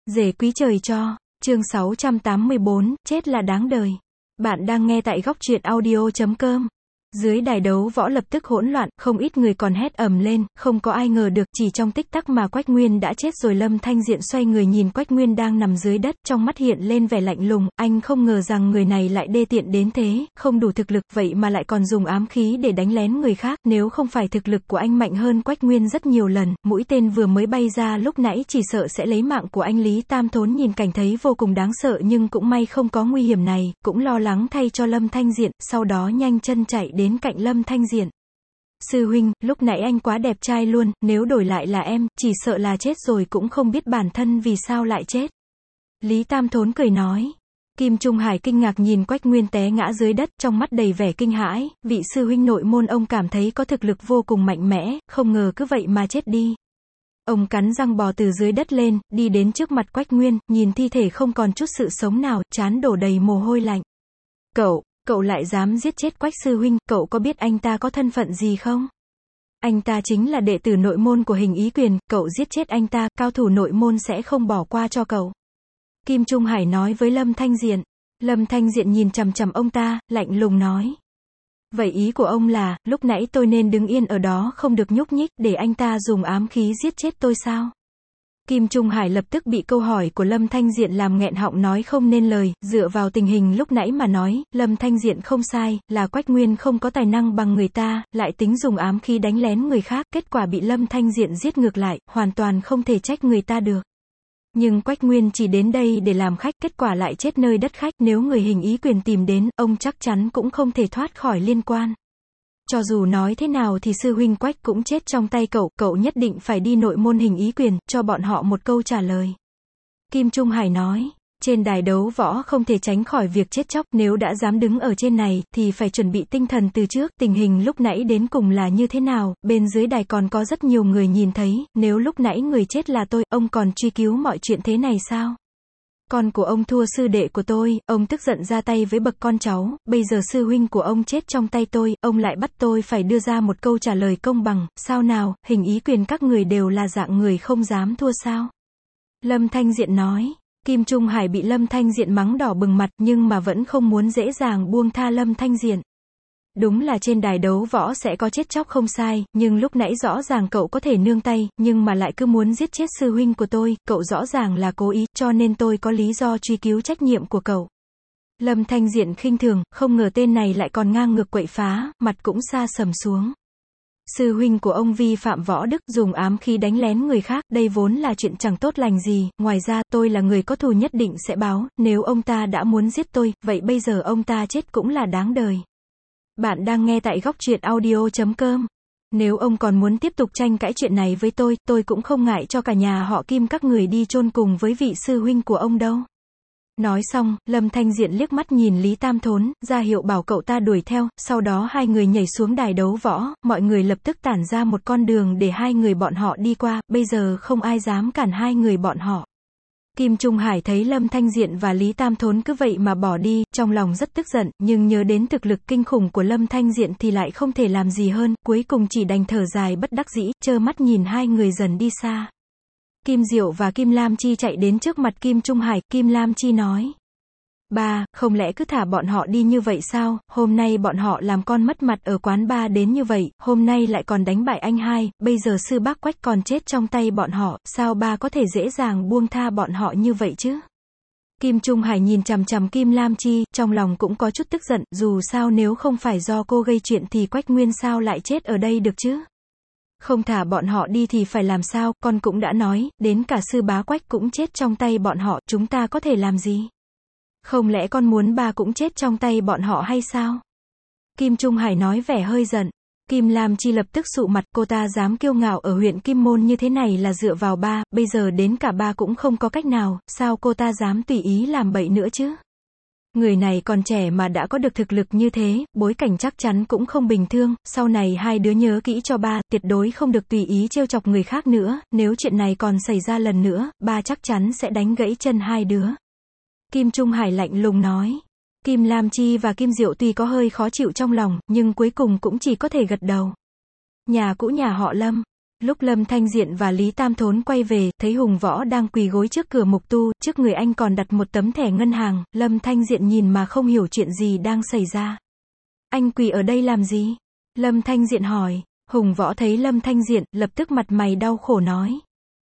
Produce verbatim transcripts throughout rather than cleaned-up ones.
Rể quý trời cho, chương sáu trăm tám mươi bốn, chết là đáng đời. Bạn đang nghe tại góc truyện audio chấm com. Dưới đài đấu võ lập tức hỗn loạn, không ít người còn hét ầm lên, không có ai ngờ được, chỉ trong tích tắc mà Quách Nguyên đã chết rồi. Lâm Thanh Diện xoay người nhìn Quách Nguyên đang nằm dưới đất, trong mắt hiện lên vẻ lạnh lùng, anh không ngờ rằng người này lại đê tiện đến thế, không đủ thực lực, vậy mà lại còn dùng ám khí để đánh lén người khác, nếu không phải thực lực của anh mạnh hơn Quách Nguyên rất nhiều lần, mũi tên vừa mới bay ra lúc nãy chỉ sợ sẽ lấy mạng của anh. Lý Tam Thốn nhìn cảnh thấy vô cùng đáng sợ nhưng cũng may không có nguy hiểm này, cũng lo lắng thay cho Lâm Thanh Diện, sau đó nhanh chân chạy đến cạnh Lâm Thanh Diện. Sư huynh, lúc nãy anh quá đẹp trai luôn, nếu đổi lại là em, chỉ sợ là chết rồi cũng không biết bản thân vì sao lại chết. Lý Tam Thốn cười nói. Kim Trung Hải kinh ngạc nhìn Quách Nguyên té ngã dưới đất, trong mắt đầy vẻ kinh hãi, vị sư huynh nội môn ông cảm thấy có thực lực vô cùng mạnh mẽ, không ngờ cứ vậy mà chết đi. Ông cắn răng bò từ dưới đất lên, đi đến trước mặt Quách Nguyên, nhìn thi thể không còn chút sự sống nào, trán đổ đầy mồ hôi lạnh. Cậu, cậu lại dám giết chết Quách sư huynh, cậu có biết anh ta có thân phận gì không? Anh ta chính là đệ tử nội môn của Hình Ý Quyền, cậu giết chết anh ta, cao thủ nội môn sẽ không bỏ qua cho cậu. Kim Trung Hải nói với Lâm Thanh Diện. Lâm Thanh Diện nhìn chằm chằm ông ta, lạnh lùng nói. Vậy ý của ông là, lúc nãy tôi nên đứng yên ở đó không được nhúc nhích, để anh ta dùng ám khí giết chết tôi sao? Kim Trung Hải lập tức bị câu hỏi của Lâm Thanh Diện làm nghẹn họng nói không nên lời, dựa vào tình hình lúc nãy mà nói, Lâm Thanh Diện không sai, là Quách Nguyên không có tài năng bằng người ta, lại tính dùng ám khí đánh lén người khác, kết quả bị Lâm Thanh Diện giết ngược lại, hoàn toàn không thể trách người ta được. Nhưng Quách Nguyên chỉ đến đây để làm khách, kết quả lại chết nơi đất khách, nếu người Hình Ý Quyền tìm đến, ông chắc chắn cũng không thể thoát khỏi liên quan. Cho dù nói thế nào thì sư huynh Quách cũng chết trong tay cậu, cậu nhất định phải đi nội môn Hình Ý Quyền, cho bọn họ một câu trả lời. Kim Trung Hải nói, trên đài đấu võ không thể tránh khỏi việc chết chóc, nếu đã dám đứng ở trên này, thì phải chuẩn bị tinh thần từ trước, tình hình lúc nãy đến cùng là như thế nào, bên dưới đài còn có rất nhiều người nhìn thấy, nếu lúc nãy người chết là tôi, ông còn truy cứu mọi chuyện thế này sao? Con của ông thua sư đệ của tôi, ông tức giận ra tay với bậc con cháu, bây giờ sư huynh của ông chết trong tay tôi, ông lại bắt tôi phải đưa ra một câu trả lời công bằng, sao nào, Hình Ý Quyền các người đều là dạng người không dám thua sao? Lâm Thanh Diện nói. Kim Trung Hải bị Lâm Thanh Diện mắng đỏ bừng mặt, nhưng mà vẫn không muốn dễ dàng buông tha Lâm Thanh Diện. Đúng là trên đài đấu võ sẽ có chết chóc không sai, nhưng lúc nãy rõ ràng cậu có thể nương tay, nhưng mà lại cứ muốn giết chết sư huynh của tôi, cậu rõ ràng là cố ý, cho nên tôi có lý do truy cứu trách nhiệm của cậu. Lâm Thanh Diện khinh thường, không ngờ tên này lại còn ngang ngược quậy phá, mặt cũng sa sầm xuống. Sư huynh của ông vi phạm võ đức, dùng ám khí đánh lén người khác, đây vốn là chuyện chẳng tốt lành gì, ngoài ra, tôi là người có thù nhất định sẽ báo, nếu ông ta đã muốn giết tôi, vậy bây giờ ông ta chết cũng là đáng đời. Bạn đang nghe tại góc truyện audio chấm com. Nếu ông còn muốn tiếp tục tranh cãi chuyện này với tôi, tôi cũng không ngại cho cả nhà họ Kim các người đi chôn cùng với vị sư huynh của ông đâu. Nói xong, Lâm Thanh Diện liếc mắt nhìn Lý Tam Thốn, ra hiệu bảo cậu ta đuổi theo, sau đó hai người nhảy xuống đài đấu võ, mọi người lập tức tản ra một con đường để hai người bọn họ đi qua, bây giờ không ai dám cản hai người bọn họ. Kim Trung Hải thấy Lâm Thanh Diện và Lý Tam Thốn cứ vậy mà bỏ đi, trong lòng rất tức giận, nhưng nhớ đến thực lực kinh khủng của Lâm Thanh Diện thì lại không thể làm gì hơn, cuối cùng chỉ đành thở dài bất đắc dĩ, trơ mắt nhìn hai người dần đi xa. Kim Diệu và Kim Lam Chi chạy đến trước mặt Kim Trung Hải, Kim Lam Chi nói. Ba, không lẽ cứ thả bọn họ đi như vậy sao, hôm nay bọn họ làm con mất mặt ở quán ba đến như vậy, hôm nay lại còn đánh bại anh hai, bây giờ sư bác Quách còn chết trong tay bọn họ, sao ba có thể dễ dàng buông tha bọn họ như vậy chứ? Kim Trung Hải nhìn chằm chằm Kim Lam Chi, trong lòng cũng có chút tức giận, dù sao nếu không phải do cô gây chuyện thì Quách Nguyên sao lại chết ở đây được chứ? Không thả bọn họ đi thì phải làm sao, con cũng đã nói, đến cả sư bá Quách cũng chết trong tay bọn họ, chúng ta có thể làm gì? Không lẽ con muốn ba cũng chết trong tay bọn họ hay sao? Kim Trung Hải nói vẻ hơi giận. Kim Lam Chi lập tức sụ mặt, cô ta dám kiêu ngạo ở huyện Kim Môn như thế này là dựa vào ba, bây giờ đến cả ba cũng không có cách nào, sao cô ta dám tùy ý làm bậy nữa chứ? Người này còn trẻ mà đã có được thực lực như thế, bối cảnh chắc chắn cũng không bình thường, sau này hai đứa nhớ kỹ cho ba, tuyệt đối không được tùy ý trêu chọc người khác nữa, nếu chuyện này còn xảy ra lần nữa, ba chắc chắn sẽ đánh gãy chân hai đứa. Kim Trung Hải lạnh lùng nói. Kim Lam Chi và Kim Diệu tuy có hơi khó chịu trong lòng, nhưng cuối cùng cũng chỉ có thể gật đầu. Nhà cũ nhà họ Lâm. Lúc Lâm Thanh Diện và Lý Tam Thốn quay về, thấy Hùng Võ đang quỳ gối trước cửa mục tu, trước người anh còn đặt một tấm thẻ ngân hàng, Lâm Thanh Diện nhìn mà không hiểu chuyện gì đang xảy ra. Anh quỳ ở đây làm gì? Lâm Thanh Diện hỏi. Hùng Võ thấy Lâm Thanh Diện, lập tức mặt mày đau khổ nói.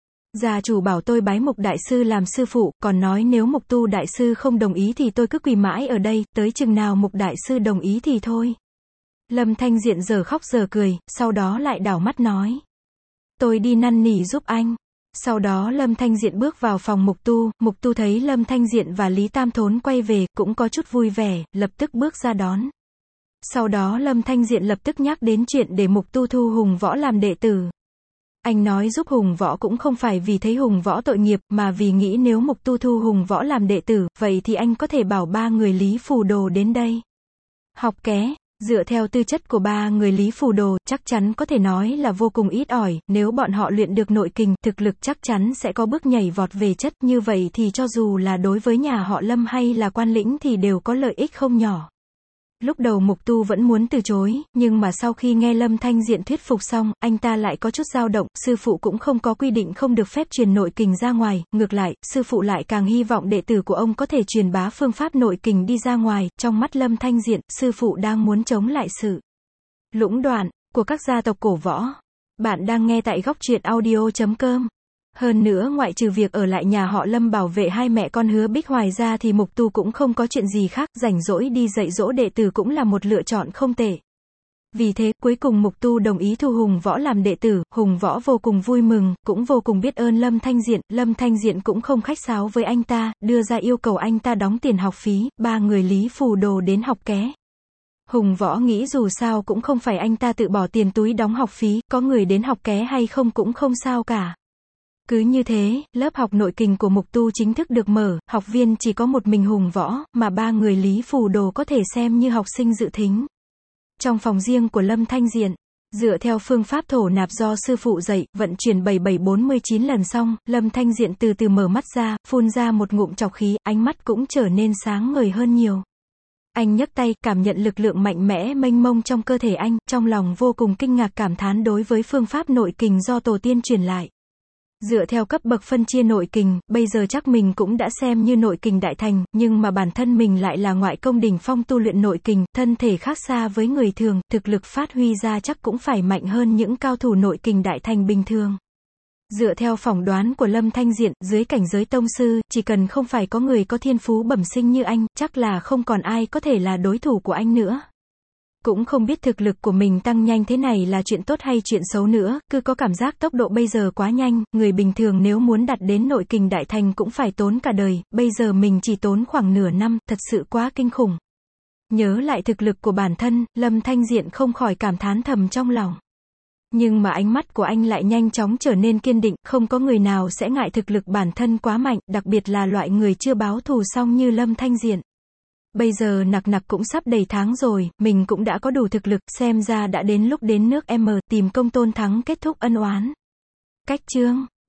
Gia chủ bảo tôi bái Mục đại sư làm sư phụ, còn nói nếu Mục tu đại sư không đồng ý thì tôi cứ quỳ mãi ở đây, tới chừng nào Mục đại sư đồng ý thì thôi. Lâm Thanh Diện giờ khóc giờ cười, sau đó lại đảo mắt nói. Tôi đi năn nỉ giúp anh. Sau đó Lâm Thanh Diện bước vào phòng Mục tu, Mục tu thấy Lâm Thanh Diện và Lý Tam Thốn quay về, cũng có chút vui vẻ, lập tức bước ra đón. Sau đó Lâm Thanh Diện lập tức nhắc đến chuyện để Mục tu thu Hùng Võ làm đệ tử. Anh nói giúp Hùng Võ cũng không phải vì thấy Hùng Võ tội nghiệp, mà vì nghĩ nếu Mục tu thu Hùng Võ làm đệ tử, vậy thì anh có thể bảo ba người Lý Phù Đồ đến đây học ké. Dựa theo tư chất của ba người Lý Phù Đồ, chắc chắn có thể nói là vô cùng ít ỏi, nếu bọn họ luyện được nội kình, thực lực chắc chắn sẽ có bước nhảy vọt về chất, như vậy thì cho dù là đối với nhà họ Lâm hay là Quan Lĩnh thì đều có lợi ích không nhỏ. Lúc đầu Mục tu vẫn muốn từ chối, nhưng mà sau khi nghe Lâm Thanh Diện thuyết phục xong, anh ta lại có chút dao động, sư phụ cũng không có quy định không được phép truyền nội kình ra ngoài, ngược lại, sư phụ lại càng hy vọng đệ tử của ông có thể truyền bá phương pháp nội kình đi ra ngoài, trong mắt Lâm Thanh Diện, sư phụ đang muốn chống lại sự lũng đoạn của các gia tộc cổ võ. Bạn đang nghe tại góc truyện audio chấm com. Hơn nữa ngoại trừ việc ở lại nhà họ Lâm bảo vệ hai mẹ con Hứa Bích Hoài ra thì Mục tu cũng không có chuyện gì khác, rảnh rỗi đi dạy dỗ đệ tử cũng là một lựa chọn không tệ. Vì thế, cuối cùng Mục tu đồng ý thu Hùng Võ làm đệ tử, Hùng Võ vô cùng vui mừng, cũng vô cùng biết ơn Lâm Thanh Diện, Lâm Thanh Diện cũng không khách sáo với anh ta, đưa ra yêu cầu anh ta đóng tiền học phí, ba người Lý Phù Đồ đến học ké. Hùng Võ nghĩ dù sao cũng không phải anh ta tự bỏ tiền túi đóng học phí, có người đến học ké hay không cũng không sao cả. Cứ như thế, lớp học nội kình của Mục tu chính thức được mở, học viên chỉ có một mình Hùng Võ, mà ba người Lý Phù Đồ có thể xem như học sinh dự thính. Trong phòng riêng của Lâm Thanh Diện, dựa theo phương pháp thổ nạp do sư phụ dạy, vận chuyển bảy bảy bốn mươi chín lần xong, Lâm Thanh Diện từ từ mở mắt ra, phun ra một ngụm trọc khí, ánh mắt cũng trở nên sáng ngời hơn nhiều. Anh nhấc tay, cảm nhận lực lượng mạnh mẽ mênh mông trong cơ thể anh, trong lòng vô cùng kinh ngạc cảm thán đối với phương pháp nội kình do tổ tiên truyền lại. Dựa theo cấp bậc phân chia nội kình, bây giờ chắc mình cũng đã xem như nội kình đại thành, nhưng mà bản thân mình lại là ngoại công đỉnh phong tu luyện nội kình, thân thể khác xa với người thường, thực lực phát huy ra chắc cũng phải mạnh hơn những cao thủ nội kình đại thành bình thường. Dựa theo phỏng đoán của Lâm Thanh Diện, dưới cảnh giới tông sư, chỉ cần không phải có người có thiên phú bẩm sinh như anh, chắc là không còn ai có thể là đối thủ của anh nữa. Cũng không biết thực lực của mình tăng nhanh thế này là chuyện tốt hay chuyện xấu nữa, cứ có cảm giác tốc độ bây giờ quá nhanh, người bình thường nếu muốn đạt đến nội kình đại thành cũng phải tốn cả đời, bây giờ mình chỉ tốn khoảng nửa năm, thật sự quá kinh khủng. Nhớ lại thực lực của bản thân, Lâm Thanh Diện không khỏi cảm thán thầm trong lòng. Nhưng mà ánh mắt của anh lại nhanh chóng trở nên kiên định, không có người nào sẽ ngại thực lực bản thân quá mạnh, đặc biệt là loại người chưa báo thù xong như Lâm Thanh Diện. Bây giờ nặc nặc cũng sắp đầy tháng rồi, mình cũng đã có đủ thực lực, xem ra đã đến lúc đến nước M, tìm Công Tôn Thắng kết thúc ân oán. Cách chương